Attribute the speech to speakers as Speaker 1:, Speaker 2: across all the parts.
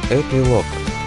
Speaker 1: Эпилог.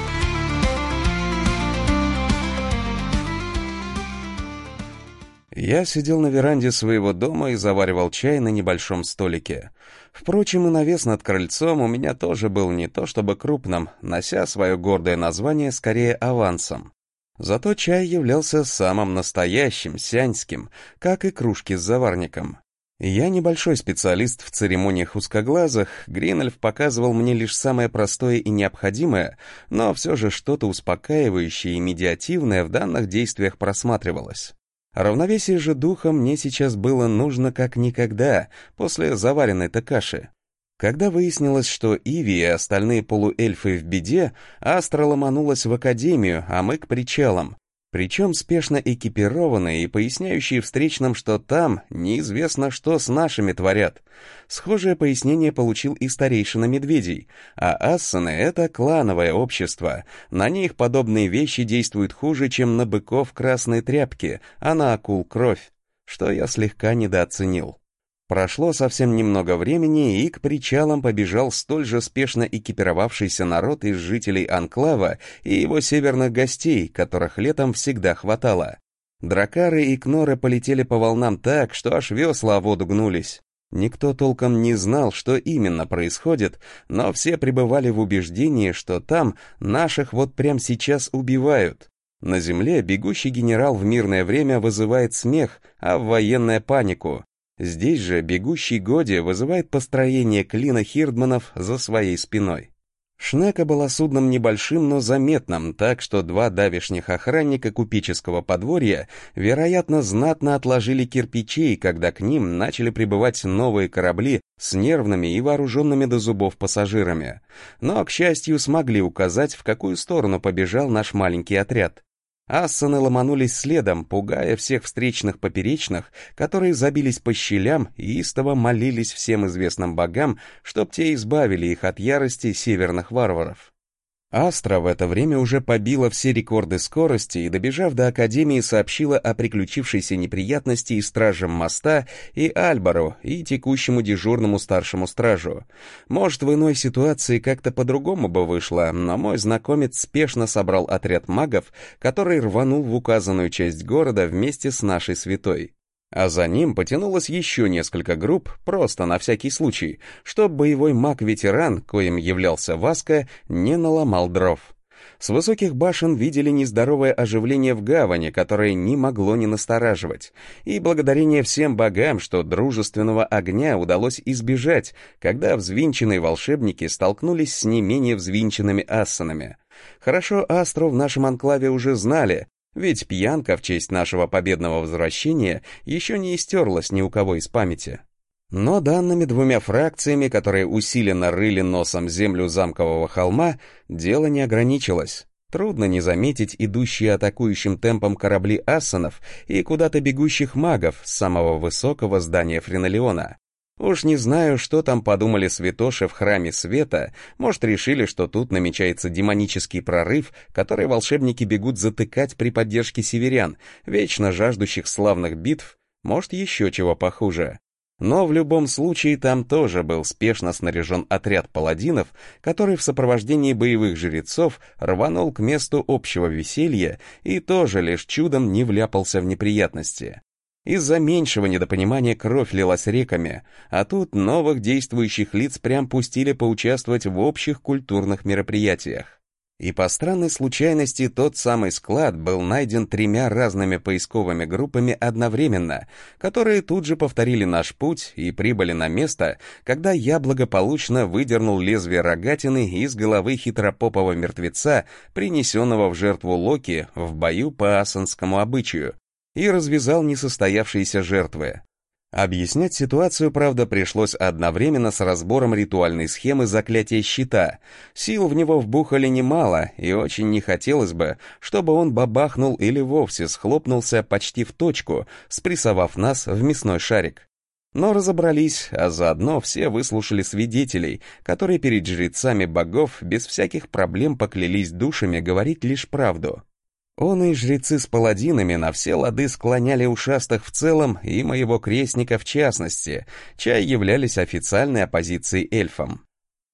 Speaker 1: Я сидел на веранде своего дома и заваривал чай на небольшом столике. Впрочем, и навес над крыльцом у меня тоже был не то чтобы крупным, нося свое гордое название скорее авансом. Зато чай являлся самым настоящим, сяньским, как и кружки с заварником. Я небольшой специалист в церемониях узкоглазых, Гринольф показывал мне лишь самое простое и необходимое, но все же что-то успокаивающее и медиативное в данных действиях просматривалось. Равновесие же духа мне сейчас было нужно как никогда после заваренной-то каши. Когда выяснилось, что Иви и остальные полуэльфы в беде, Астра ломанулась в академию, а мы к причалам. Причем спешно экипированные и поясняющие встречным, что там неизвестно, что с нашими творят. Схожее пояснение получил и старейшина медведей, а ассаны — это клановое общество. На них подобные вещи действуют хуже, чем на быков красные тряпки, а на акул кровь, что я слегка недооценил. Прошло совсем немного времени, и к причалам побежал столь же спешно экипировавшийся народ из жителей Анклава и его северных гостей, которых летом всегда хватало. Дракары и кноры полетели по волнам так, что аж весла о воду гнулись. Никто толком не знал, что именно происходит, но все пребывали в убеждении, что там наших вот прямо сейчас убивают. На земле бегущий генерал в мирное время вызывает смех, а в военное — панику. Здесь же бегущий Годи вызывает построение клина хирдманов за своей спиной. Шнека была судном небольшим, но заметным, так что два давешних охранника купеческого подворья, вероятно, знатно отложили кирпичей, когда к ним начали прибывать новые корабли с нервными и вооруженными до зубов пассажирами. Но, к счастью, смогли указать, в какую сторону побежал наш маленький отряд. Ассаны ломанулись следом, пугая всех встречных поперечных, которые забились по щелям и истово молились всем известным богам, чтоб те избавили их от ярости северных варваров. Астра в это время уже побила все рекорды скорости и, добежав до Академии, сообщила о приключившейся неприятности и стражам моста, и Альбару, и текущему дежурному старшему стражу. Может, в иной ситуации как-то по-другому бы вышло, но мой знакомец спешно собрал отряд магов, который рванул в указанную часть города вместе с нашей святой. А за ним потянулось еще несколько групп, просто на всякий случай, чтоб боевой маг-ветеран, коим являлся Васка, не наломал дров. С высоких башен видели нездоровое оживление в гавани, которое не могло не настораживать, и благодарение всем богам, что дружественного огня удалось избежать, когда взвинченные волшебники столкнулись с не менее взвинченными ассанами. Хорошо Астру в нашем анклаве уже знали, ведь пьянка в честь нашего победного возвращения еще не истерлась ни у кого из памяти. Но данными двумя фракциями, которые усиленно рыли носом землю замкового холма, дело не ограничилось. Трудно не заметить идущие атакующим темпом корабли ассанов и куда-то бегущих магов с самого высокого здания Френолеона. Уж не знаю, что там подумали святоши в храме света, может, решили, что тут намечается демонический прорыв, который волшебники бегут затыкать при поддержке северян, вечно жаждущих славных битв, может, еще чего похуже. Но в любом случае там тоже был спешно снаряжен отряд паладинов, который в сопровождении боевых жрецов рванул к месту общего веселья и тоже лишь чудом не вляпался в неприятности. Из-за меньшего недопонимания кровь лилась реками, а тут новых действующих лиц прям пустили поучаствовать в общих культурных мероприятиях. И по странной случайности тот самый склад был найден 3 разными поисковыми группами одновременно, которые тут же повторили наш путь и прибыли на место, когда я благополучно выдернул лезвие рогатины из головы хитропопого мертвеца, принесенного в жертву Локи в бою по ассанскому обычаю, и развязал несостоявшиеся жертвы. Объяснять ситуацию, правда, пришлось одновременно с разбором ритуальной схемы заклятия щита. Сил в него вбухали немало, и очень не хотелось бы, чтобы он бабахнул или вовсе схлопнулся почти в точку, спрессовав нас в мясной шарик. Но разобрались, а заодно все выслушали свидетелей, которые перед жрецами богов без всяких проблем поклялись душами говорить лишь правду. Он и жрецы с паладинами на все лады склоняли ушастых в целом и моего крестника в частности, чай являлись официальной оппозицией эльфам.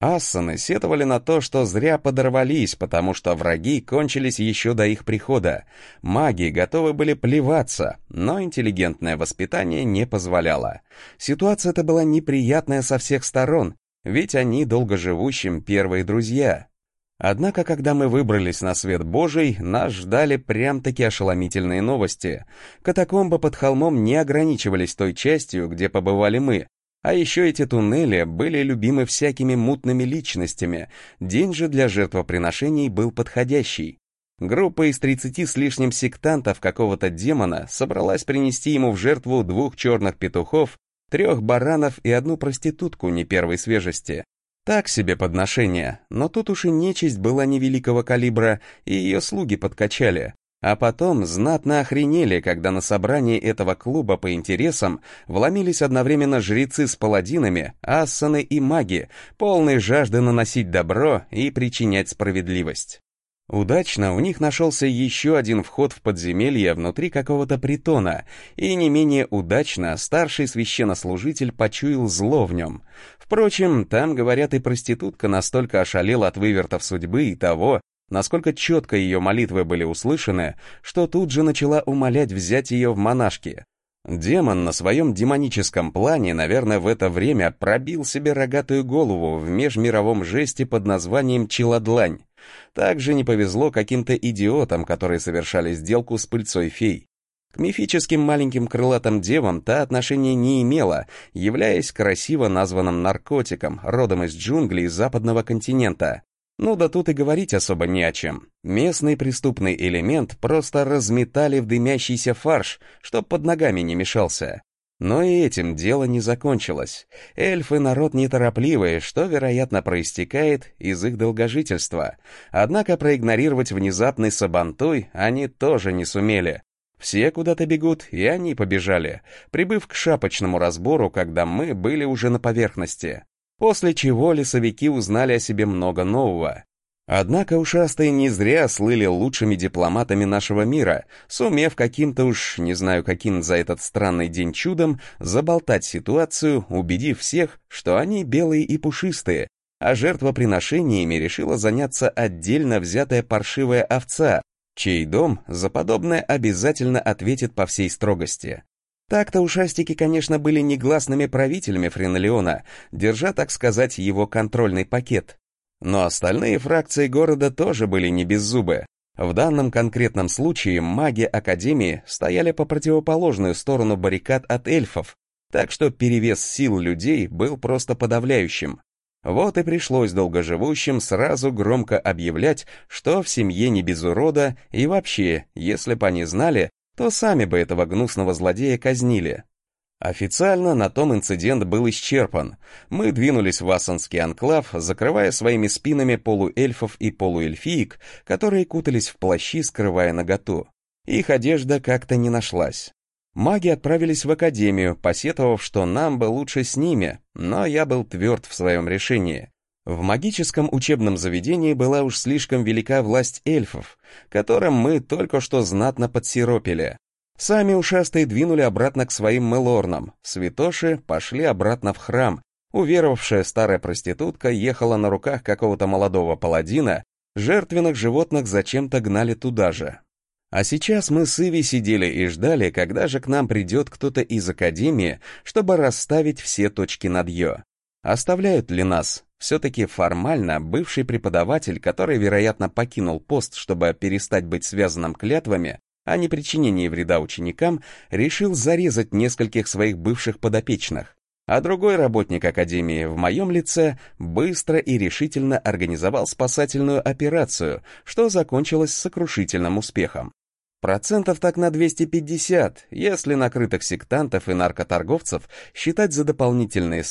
Speaker 1: Ассаны сетовали на то, что зря подорвались, потому что враги кончились еще до их прихода. Маги готовы были плеваться, но интеллигентное воспитание не позволяло. Ситуация-то была неприятная со всех сторон, ведь они долгоживущим первые друзья. Однако, когда мы выбрались на свет Божий, нас ждали прям-таки ошеломительные новости. Катакомбы под холмом не ограничивались той частью, где побывали мы. А еще эти туннели были любимы всякими мутными личностями, день же для жертвоприношений был подходящий. Группа из 30 с лишним сектантов какого-то демона собралась принести ему в жертву 2 черных петухов, 3 баранов и 1 проститутку не первой свежести. Так себе подношение, но тут уж и нечисть была невеликого калибра, и ее слуги подкачали. А потом знатно охренели, когда на собрании этого клуба по интересам вломились одновременно жрецы с паладинами, ассаны и маги, полные жажды наносить добро и причинять справедливость. Удачно у них нашелся еще один вход в подземелье внутри какого-то притона, и не менее удачно старший священнослужитель почуял зло в нем. Впрочем, там, говорят, и проститутка настолько ошалела от вывертов судьбы и того, насколько четко ее молитвы были услышаны, что тут же начала умолять взять ее в монашки. Демон на своем демоническом плане, наверное, в это время пробил себе рогатую голову в межмировом жесте под названием «челодлань». Также не повезло каким-то идиотам, которые совершали сделку с пыльцой фей. К мифическим маленьким крылатым девам та отношения не имела, являясь красиво названным наркотиком, родом из джунглей западного континента. Ну да тут и говорить особо не о чем. Местный преступный элемент просто разметали в дымящийся фарш, чтоб под ногами не мешался. Но и этим дело не закончилось. Эльфы народ неторопливый, что, вероятно, проистекает из их долгожительства. Однако проигнорировать внезапный сабантуй они тоже не сумели. Все куда-то бегут, и они побежали, прибыв к шапочному разбору, когда мы были уже на поверхности. После чего лесовики узнали о себе много нового. Однако ушастые не зря слыли лучшими дипломатами нашего мира, сумев каким-то уж, не знаю каким за этот странный день чудом, заболтать ситуацию, убедив всех, что они белые и пушистые, а жертвоприношениями решила заняться отдельно взятая паршивая овца, чей дом за подобное обязательно ответит по всей строгости. Так-то ушастики, конечно, были негласными правителями Френолеона, держа, так сказать, его контрольный пакет. Но остальные фракции города тоже были не беззубы. В данном конкретном случае маги Академии стояли по противоположную сторону баррикад от эльфов, так что перевес сил людей был просто подавляющим. Вот и пришлось долгоживущим сразу громко объявлять, что в семье не без урода, и вообще, если бы они знали, то сами бы этого гнусного злодея казнили. Официально на том инцидент был исчерпан. Мы двинулись в Ассанский анклав, закрывая своими спинами полуэльфов и полуэльфиек, которые кутались в плащи, скрывая наготу. Их одежда как-то не нашлась. Маги отправились в академию, посетовав, что нам бы лучше с ними, но я был тверд в своем решении. В магическом учебном заведении была уж слишком велика власть эльфов, которым мы только что знатно подсиропили. Сами ушастые двинули обратно к своим мелорнам, святоши пошли обратно в храм, уверовавшая старая проститутка ехала на руках какого-то молодого паладина, жертвенных животных зачем-то гнали туда же. А сейчас мы с Иви сидели и ждали, когда же к нам придет кто-то из академии, чтобы расставить все точки над «ё». Оставляют ли нас? Все-таки формально бывший преподаватель, который, вероятно, покинул пост, чтобы перестать быть связанным клятвами, о непричинении вреда ученикам, решил зарезать нескольких своих бывших подопечных. А другой работник Академии в моем лице быстро и решительно организовал спасательную операцию, что закончилось сокрушительным успехом. Процентов так на 250, если накрытых сектантов и наркоторговцев считать за дополнительные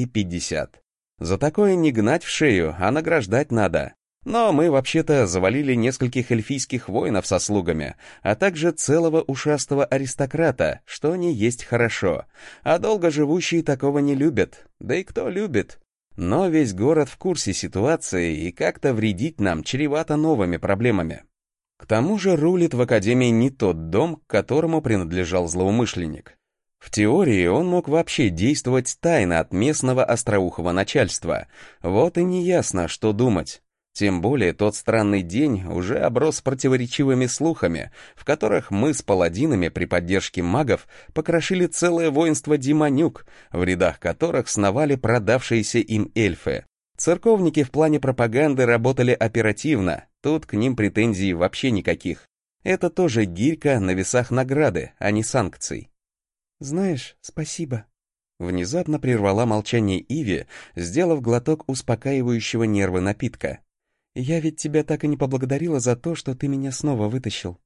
Speaker 1: 150. За такое не гнать в шею, а награждать надо. Но мы вообще-то завалили нескольких эльфийских воинов со слугами, а также целого ушастого аристократа, что не есть хорошо. А долгоживущие такого не любят. Да и кто любит? Но весь город в курсе ситуации, и как-то вредить нам чревато новыми проблемами. К тому же рулит в академии не тот дом, к которому принадлежал злоумышленник. В теории он мог вообще действовать тайно от местного остроухого начальства. Вот и неясно, что думать. Тем более тот странный день уже оброс противоречивыми слухами, в которых мы с паладинами при поддержке магов покрошили целое воинство демонюк, в рядах которых сновали продавшиеся им эльфы. Церковники в плане пропаганды работали оперативно, тут к ним претензий вообще никаких. Это тоже гирька на весах награды, а не санкций. «Знаешь, спасибо», — внезапно прервала молчание Иви, сделав глоток успокаивающего нервы напитка. «Я ведь тебя так и не поблагодарила за то, что ты меня снова вытащил».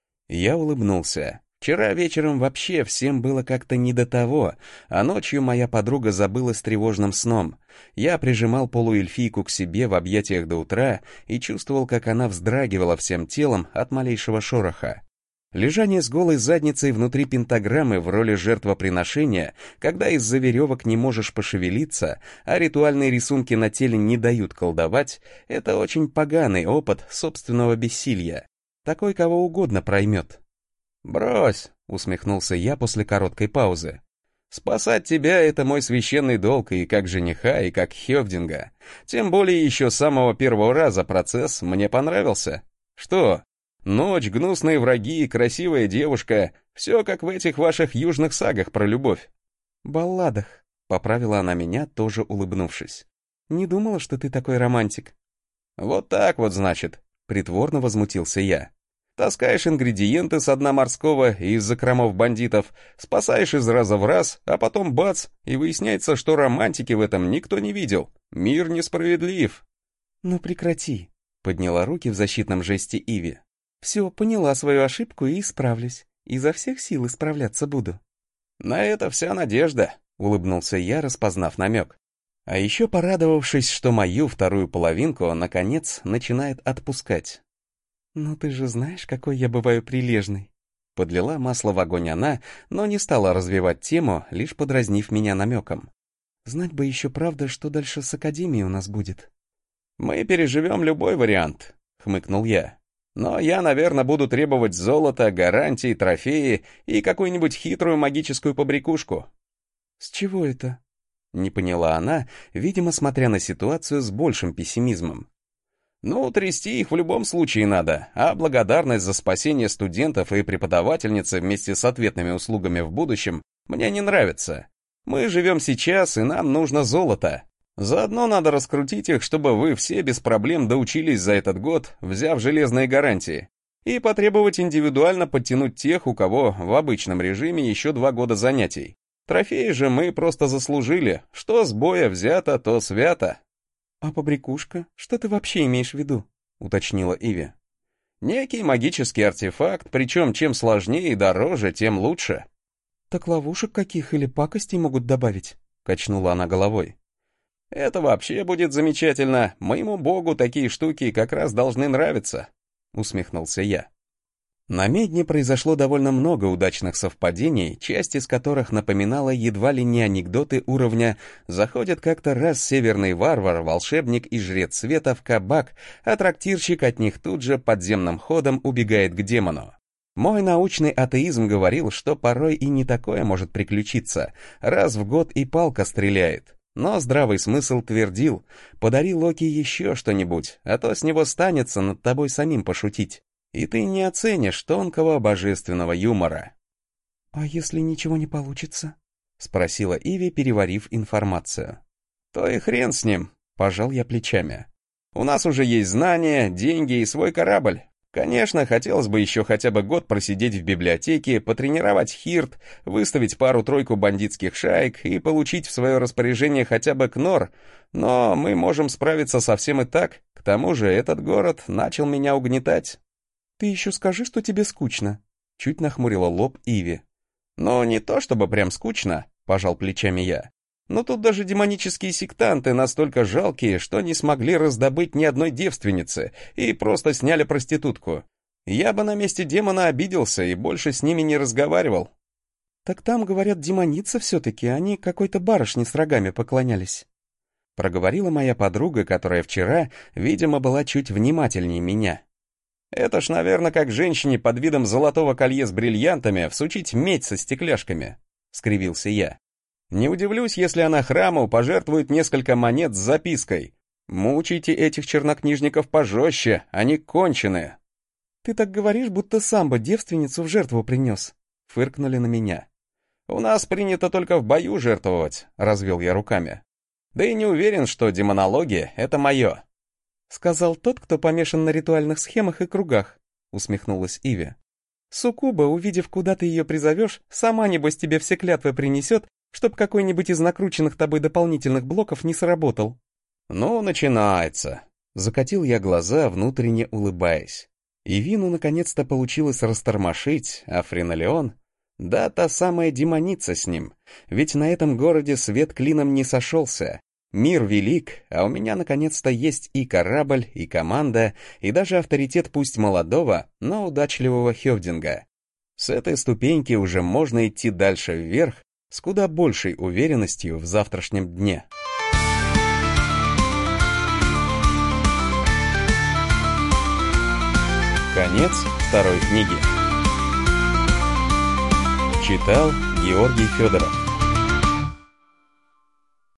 Speaker 1: Я улыбнулся. Вчера вечером вообще всем было как-то не до того, а ночью моя подруга забылась тревожным сном. Я прижимал полуэльфийку к себе в объятиях до утра и чувствовал, как она вздрагивала всем телом от малейшего шороха. Лежание с голой задницей внутри пентаграммы в роли жертвоприношения, когда из-за веревок не можешь пошевелиться, а ритуальные рисунки на теле не дают колдовать, это очень поганый опыт собственного бессилия. Такой кого угодно проймет. «Брось», — усмехнулся я после короткой паузы. «Спасать тебя — это мой священный долг и как жениха, и как хёвдинга. Тем более еще с самого первого раза процесс мне понравился. Что? Ночь, гнусные враги, красивая девушка — все как в этих ваших южных сагах про любовь». «Балладах», — поправила она меня, тоже улыбнувшись. «Не думала, что ты такой романтик». «Вот так вот, значит», — притворно возмутился я. «Таскаешь ингредиенты с дна морского и из закромов бандитов, спасаешь из раза в раз, а потом бац, и выясняется, что романтики в этом никто не видел. Мир несправедлив». «Ну прекрати», — подняла руки в защитном жесте Иви. «Все, поняла свою ошибку и исправлюсь. Изо всех сил исправляться буду». «На это вся надежда», — улыбнулся я, распознав намек. А еще порадовавшись, что мою вторую половинку он, наконец, начинает отпускать. «Ну ты же знаешь, какой я бываю прилежный». Подлила масло в огонь она, но не стала развивать тему, лишь подразнив меня намеком. «Знать бы еще правда, что дальше с Академией у нас будет». «Мы переживем любой вариант», — хмыкнул я. «Но я, наверное, буду требовать золота, гарантий, трофеи и какую-нибудь хитрую магическую побрякушку». «С чего это?» — не поняла она, видимо, смотря на ситуацию с большим пессимизмом. «Ну, трясти их в любом случае надо, а благодарность за спасение студентов и преподавательницы вместе с ответными услугами в будущем мне не нравится. Мы живем сейчас, и нам нужно золото. Заодно надо раскрутить их, чтобы вы все без проблем доучились за этот год, взяв железные гарантии, и потребовать индивидуально подтянуть тех, у кого в обычном режиме еще 2 года занятий. Трофеи же мы просто заслужили, что с боя взято, то свято». «А побрякушка? Что ты вообще имеешь в виду?» — уточнила Иви. «Некий магический артефакт, причем чем сложнее и дороже, тем лучше». «Так ловушек каких или пакостей могут добавить?» — качнула она головой. «Это вообще будет замечательно. Моему богу такие штуки как раз должны нравиться», — усмехнулся я. На Медне произошло довольно много удачных совпадений, часть из которых напоминала едва ли не анекдоты уровня «Заходит как-то раз северный варвар, волшебник и жрец света в кабак, а трактирщик от них тут же подземным ходом убегает к демону». Мой научный атеизм говорил, что порой и не такое может приключиться, раз в год и палка стреляет. Но здравый смысл твердил: подари Локи еще что-нибудь, а то с него станется над тобой самим пошутить. И ты не оценишь тонкого божественного юмора. «А если ничего не получится?» — спросила Иви, переварив информацию. «То и хрен с ним», — пожал я плечами. «У нас уже есть знания, деньги и свой корабль. Конечно, хотелось бы еще хотя бы год просидеть в библиотеке, потренировать хирт, выставить пару-тройку бандитских шаек и получить в свое распоряжение хотя бы кнор, но мы можем справиться со всем и так. К тому же этот город начал меня угнетать». «Ты еще скажи, что тебе скучно», — чуть нахмурила лоб Иви. «Ну, не то чтобы прям скучно», — пожал плечами я. «Но тут даже демонические сектанты настолько жалкие, что не смогли раздобыть ни одной девственницы и просто сняли проститутку. Я бы на месте демона обиделся и больше с ними не разговаривал». «Так там, говорят, демоница все-таки, они какой-то барышне с рогами поклонялись», — проговорила моя подруга, которая вчера, видимо, была чуть внимательнее меня. «Это ж, наверное, как женщине под видом золотого колье с бриллиантами всучить медь со стекляшками», — скривился я. «Не удивлюсь, если она храму пожертвует несколько монет с запиской. Мучайте этих чернокнижников пожестче, они конченые».
Speaker 2: «Ты так говоришь, будто сам бы девственницу в жертву принес», — фыркнули на меня.
Speaker 1: «У нас принято только в бою жертвовать», — развел я руками. «Да и не уверен, что демонология — это мое».
Speaker 2: «Сказал тот, кто помешан на ритуальных схемах и кругах», — усмехнулась Иви. «Суккуба, увидев, куда ты ее призовешь, сама, небось, тебе все клятвы принесет, чтоб какой-нибудь из накрученных тобой дополнительных блоков не сработал».
Speaker 1: «Ну, начинается», — закатил я глаза, внутренне улыбаясь. Ивину наконец-то получилось растормошить, а Френолеон... Да, та самая демоница с ним. Ведь на этом городе свет клином не сошелся. Мир велик, а у меня наконец-то есть и корабль, и команда, и даже авторитет пусть молодого, но удачливого Хёвдинга. С этой ступеньки уже можно идти дальше вверх с куда большей уверенностью в завтрашнем дне. Конец второй книги. Читал Георгий Федоров.